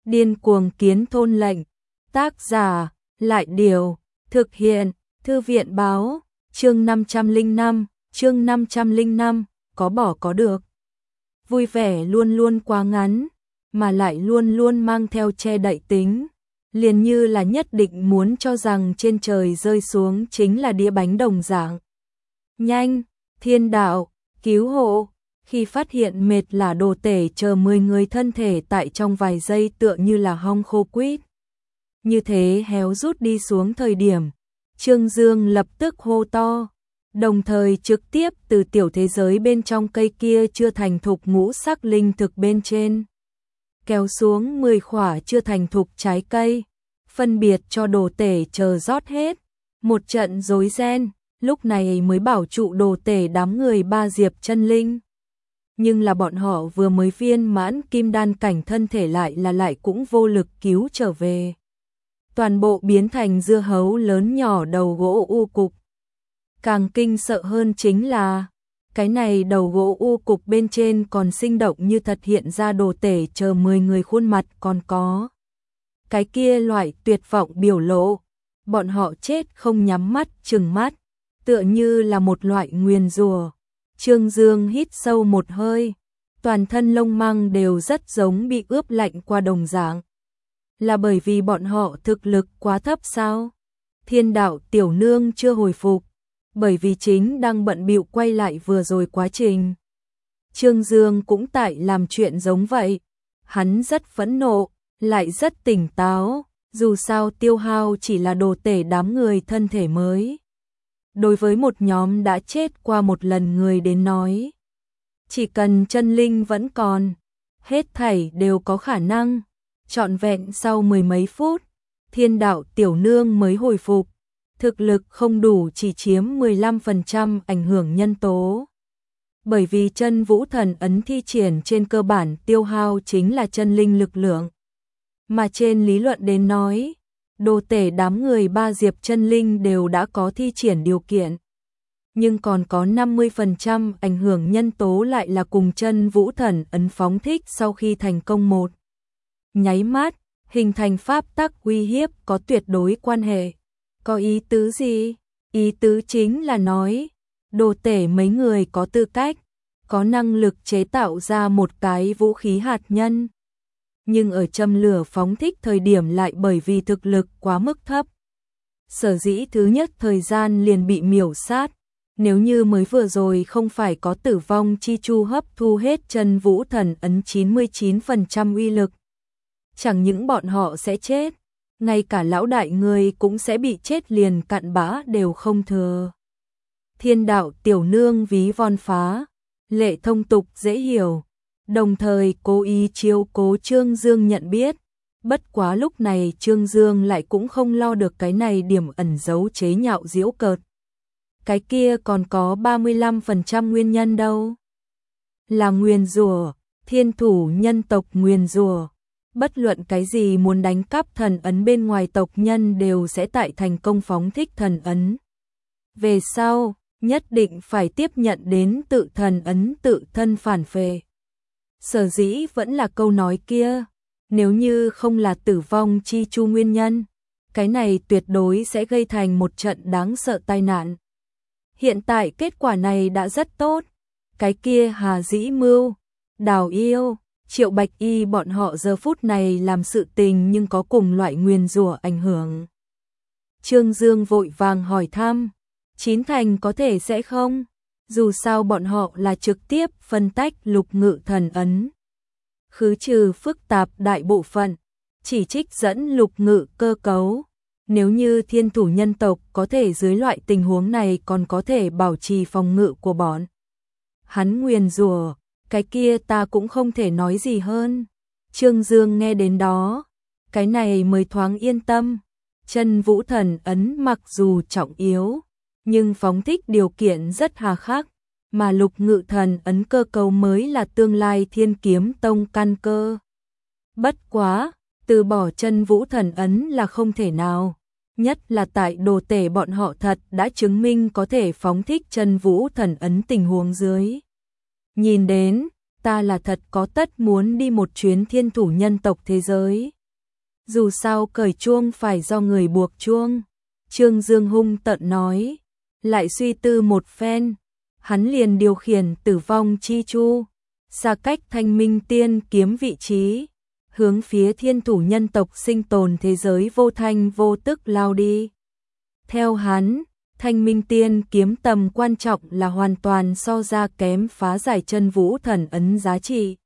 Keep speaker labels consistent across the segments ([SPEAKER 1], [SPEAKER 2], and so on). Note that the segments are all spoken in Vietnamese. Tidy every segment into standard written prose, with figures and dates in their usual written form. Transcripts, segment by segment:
[SPEAKER 1] Điên cuồng kiến thôn lệnh. Tác giả, Lại Điều. Thực hiện, Thư viện báo. Chương 505, có bỏ có được. Vui vẻ luôn luôn quá ngắn, mà lại luôn luôn mang theo che đậy tính. Liền như là nhất định muốn cho rằng trên trời rơi xuống chính là đĩa bánh đồng dạng. Nhanh, thiên đạo, cứu hộ. Khi phát hiện mệt là đồ tể chờ 10 người thân thể tại trong vài giây tựa như là hong khô quýt. Như thế héo rút đi xuống thời điểm, Trương Dương lập tức hô to, đồng thời trực tiếp từ tiểu thế giới bên trong cây kia chưa thành thục ngũ sắc linh thực bên trên kéo xuống 10 khỏa chưa thành thục trái cây, phân biệt cho đồ tể chờ rót hết. Một trận rối ren, lúc này mới bảo trụ đồ tể đám người ba diệp chân linh. Nhưng là bọn họ vừa mới viên mãn kim đan cảnh thân thể lại cũng vô lực cứu trở về. Toàn bộ biến thành dưa hấu lớn nhỏ đầu gỗ u cục. Càng kinh sợ hơn chính là, cái này đầu gỗ u cục bên trên còn sinh động như thật hiện ra đồ tể chờ 10 người khuôn mặt còn có. Cái kia loại tuyệt vọng biểu lộ, bọn họ chết không nhắm mắt chừng mắt, tựa như là một loại nguyền rủa. Trương Dương hít sâu một hơi, toàn thân lông măng đều rất giống bị ướp lạnh qua đồng dạng. Là bởi vì bọn họ thực lực quá thấp sao? Thiên đạo tiểu nương chưa hồi phục, bởi vì chính đang bận bịu quay lại vừa rồi quá trình. Trương Dương cũng tại làm chuyện giống vậy, hắn rất phẫn nộ, lại rất tỉnh táo, dù sao tiêu hao chỉ là đồ tể đám người thân thể mới. Đối với một nhóm đã chết qua một lần người đến nói, chỉ cần chân linh vẫn còn, hết thảy đều có khả năng. Trọn vẹn sau 10 mấy phút, thiên đạo tiểu nương mới hồi phục, thực lực không đủ chỉ chiếm 15% ảnh hưởng nhân tố. Bởi vì chân vũ thần ấn thi triển trên cơ bản tiêu hao chính là chân linh lực lượng. Mà trên lý luận đến nói, đồ tể đám người ba diệp chân linh đều đã có thi triển điều kiện. Nhưng còn có 50% ảnh hưởng nhân tố lại là cùng chân vũ thần ấn phóng thích sau khi thành công một nháy mắt, hình thành pháp tắc uy hiếp có tuyệt đối quan hệ. Có ý tứ gì? Ý tứ chính là nói, đồ tể mấy người có tư cách, có năng lực chế tạo ra một cái vũ khí hạt nhân. Nhưng ở châm lửa phóng thích thời điểm lại bởi vì thực lực quá mức thấp. Sở dĩ thứ nhất thời gian liền bị miểu sát. Nếu như mới vừa rồi không phải có tử vong chi chu hấp thu hết chân vũ thần ấn 99% uy lực. Chẳng những bọn họ sẽ chết, ngay cả lão đại người cũng sẽ bị chết liền cặn bã đều không thừa. Thiên đạo tiểu nương ví von phá, lệ thông tục dễ hiểu, đồng thời cố ý chiếu cố Trương Dương nhận biết. Bất quá lúc này Trương Dương lại cũng không lo được cái này điểm ẩn giấu chế nhạo giễu cợt. Cái kia còn có 35% nguyên nhân đâu. Là nguyền rủa, thiên thủ nhân tộc nguyền rủa. Bất luận cái gì muốn đánh cắp thần ấn bên ngoài tộc nhân đều sẽ tại thành công phóng thích thần ấn. Về sau, nhất định phải tiếp nhận đến tự thần ấn tự thân phản phệ. Sở dĩ vẫn là câu nói kia, nếu như không là tử vong chi chu nguyên nhân, cái này tuyệt đối sẽ gây thành một trận đáng sợ tai nạn. Hiện tại kết quả này đã rất tốt, cái kia Hà Dĩ Mưu, Đào Yêu, Triệu Bạch Y bọn họ giờ phút này làm sự tình nhưng có cùng loại nguyền rủa ảnh hưởng. Trương Dương vội vàng hỏi thăm, chín thành có thể sẽ không? Dù sao bọn họ là trực tiếp phân tách lục ngự thần ấn. Khứ trừ phức tạp đại bộ phận, chỉ trích dẫn lục ngự cơ cấu. Nếu như thiên thủ nhân tộc có thể dưới loại tình huống này còn có thể bảo trì phòng ngự của bọn hắn nguyền rủa, cái kia ta cũng không thể nói gì hơn. Trương Dương nghe đến đó, cái này mới thoáng yên tâm. Chân vũ thần ấn mặc dù trọng yếu, nhưng phóng thích điều kiện rất hà khắc, mà lục ngự thần ấn cơ cấu mới là tương lai Thiên Kiếm Tông căn cơ. Bất quá, từ bỏ chân vũ thần ấn là không thể nào, nhất là tại đồ tể bọn họ thật đã chứng minh có thể phóng thích chân vũ thần ấn tình huống dưới. Nhìn đến, ta là thật có tất muốn đi một chuyến thiên thủ nhân tộc thế giới. Dù sao cởi chuông phải do người buộc chuông. Trương Dương hung tợn nói, lại suy tư một phen, hắn liền điều khiển Tử Vong Chi Chu, xa cách Thanh Minh Tiên kiếm vị trí, hướng phía thiên thủ nhân tộc sinh tồn thế giới vô thanh vô tức lao đi. Theo hắn, Thanh Minh Tiên kiếm tầm quan trọng là hoàn toàn so ra kém phá giải chân vũ thần ấn giá trị.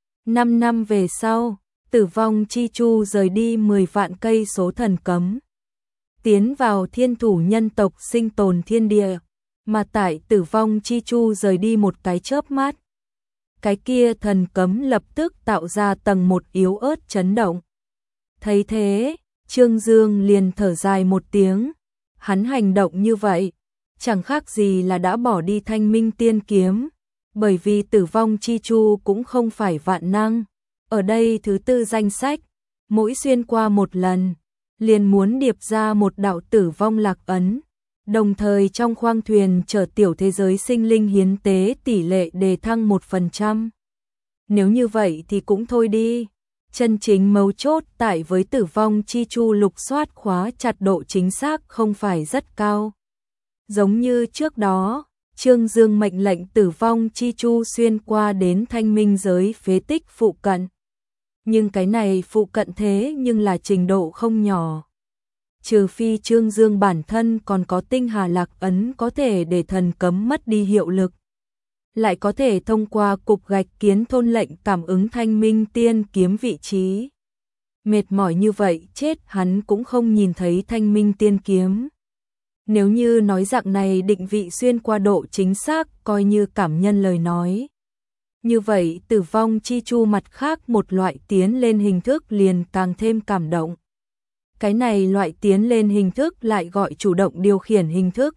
[SPEAKER 1] 5 năm về sau, Tử Vong Chi Chu rời đi 10 vạn cây số thần cấm, tiến vào thiên thủ nhân tộc sinh tồn thiên địa, mà tại Tử Vong Chi Chu rời đi một cái chớp mắt. Cái kia thần cấm lập tức tạo ra tầng một yếu ớt chấn động. Thấy thế, Trương Dương liền thở dài một tiếng, hắn hành động như vậy, chẳng khác gì là đã bỏ đi Thanh Minh Tiên kiếm, bởi vì Tử Vong Chi Chu cũng không phải vạn năng. Ở đây thứ tư danh sách, mỗi xuyên qua một lần, liền muốn điệp ra một đạo tử vong lạc ấn, đồng thời trong khoang thuyền chở tiểu thế giới sinh linh hiến tế tỷ lệ đề thăng 1%. Nếu như vậy thì cũng thôi đi, chân chính mấu chốt tại với Tử Vong Chi Chu lục soát khóa chặt độ chính xác không phải rất cao. Giống như trước đó, Trương Dương mệnh lệnh Tử Vong Chi Chu xuyên qua đến Thanh Minh giới phế tích phụ cận. Nhưng cái này phụ cận thế nhưng là trình độ không nhỏ. Trừ phi Trương Dương bản thân còn có tinh hà lạc ấn có thể để thần cấm mất đi hiệu lực, lại có thể thông qua cục gạch kiến thôn lệnh cảm ứng Thanh Minh Tiên kiếm vị trí. Mệt mỏi như vậy chết hắn cũng không nhìn thấy Thanh Minh Tiên kiếm. Nếu như nói dạng này định vị xuyên qua độ chính xác coi như cảm nhân lời nói. Như vậy Tử Vong Chi Chu mặt khác một loại tiến lên hình thức liền càng thêm cảm động. Cái này loại tiến lên hình thức lại gọi chủ động điều khiển hình thức.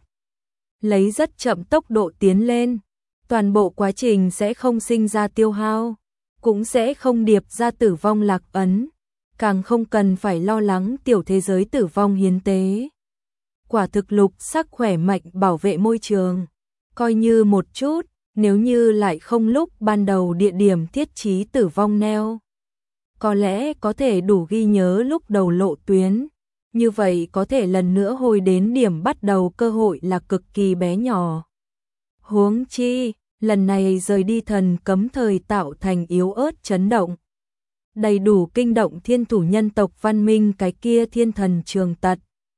[SPEAKER 1] Lấy rất chậm tốc độ tiến lên, toàn bộ quá trình sẽ không sinh ra tiêu hao, cũng sẽ không điệp ra tử vong lạc ấn, càng không cần phải lo lắng tiểu thế giới tử vong hiến tế. Quả thực lục sắc khỏe mạnh bảo vệ môi trường, coi như một chút, nếu như lại không lúc ban đầu địa điểm thiết trí tử vong neo. Có lẽ có thể đủ ghi nhớ lúc đầu lộ tuyến, như vậy có thể lần nữa hồi đến điểm bắt đầu cơ hội là cực kỳ bé nhỏ. Huống chi, lần này rời đi thần cấm thời tạo thành yếu ớt chấn động. Đầy đủ kinh động thiên thủ nhân tộc văn minh cái kia thiên thần trường tật.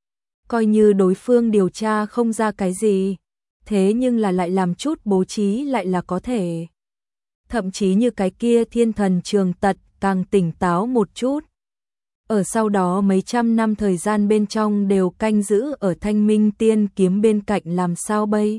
[SPEAKER 1] Coi như đối phương điều tra không ra cái gì, thế nhưng là lại làm chút bố trí lại là có thể. Thậm chí như cái kia thiên thần trường tật càng tỉnh táo một chút. Ở sau đó mấy trăm năm thời gian bên trong đều canh giữ ở Thanh Minh Tiên kiếm bên cạnh làm sao bây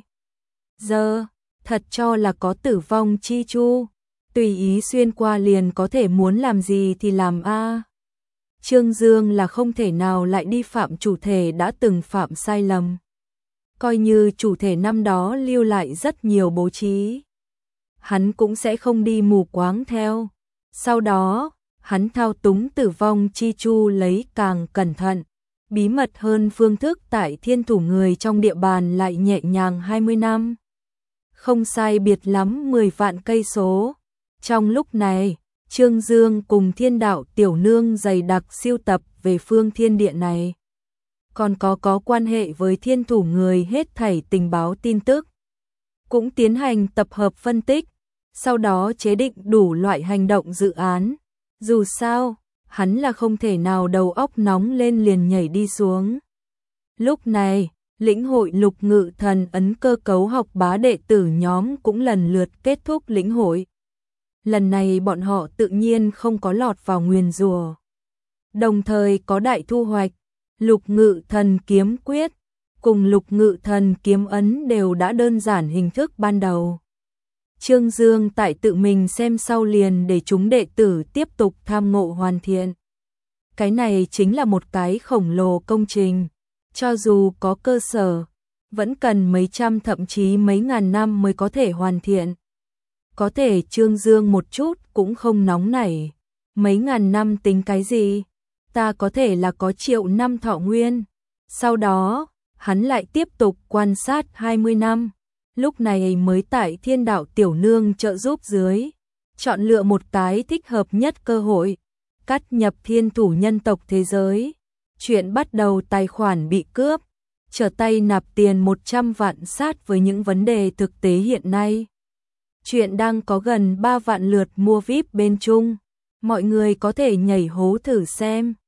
[SPEAKER 1] giờ, thật cho là có Tử Vong Chi Chu, tùy ý xuyên qua liền có thể muốn làm gì thì làm a. Trương Dương là không thể nào lại đi phạm chủ thể đã từng phạm sai lầm. Coi như chủ thể năm đó lưu lại rất nhiều bố trí, hắn cũng sẽ không đi mù quáng theo. Sau đó, hắn thao túng Tử Vong Chi Chu lấy càng cẩn thận, bí mật hơn phương thức tại thiên thủ người trong địa bàn lại nhẹ nhàng 20 năm. Không sai biệt lắm 10 vạn cây số. Trong lúc này, Trương Dương cùng Thiên Đạo Tiểu Nương dày đặc siêu tập về phương thiên địa này. Còn có quan hệ với thiên thủ người hết thảy tình báo tin tức. Cũng tiến hành tập hợp phân tích, sau đó chế định đủ loại hành động dự án. Dù sao, hắn là không thể nào đầu óc nóng lên liền nhảy đi xuống. Lúc này, lĩnh hội lục ngự thần ấn cơ cấu học bá đệ tử nhóm cũng lần lượt kết thúc lĩnh hội. Lần này bọn họ tự nhiên không có lọt vào nguyền rủa, đồng thời có đại thu hoạch. Lục ngự thần kiếm quyết cùng lục ngự thần kiếm ấn đều đã đơn giản hình thức ban đầu. Trương Dương tại tự mình xem sau liền để chúng đệ tử tiếp tục tham ngộ hoàn thiện. Cái này chính là một cái khổng lồ công trình, cho dù có cơ sở, vẫn cần mấy trăm thậm chí mấy ngàn năm mới có thể hoàn thiện. Có thể Trương Dương một chút cũng không nóng nảy, mấy ngàn năm tính cái gì, ta có thể là có triệu năm thọ nguyên. Sau đó, hắn lại tiếp tục quan sát 20 năm. Lúc này mới tại Thiên Đạo Tiểu Nương trợ giúp dưới, chọn lựa một cái thích hợp nhất cơ hội, Cắt nhập thiên thủ nhân tộc thế giới. Chuyện bắt đầu tài khoản bị cướp, trở tay nạp tiền 100 vạn sát với những vấn đề thực tế hiện nay. Chuyện đang có gần 3 vạn lượt mua VIP bên Trung. Mọi người có thể nhảy hố thử xem.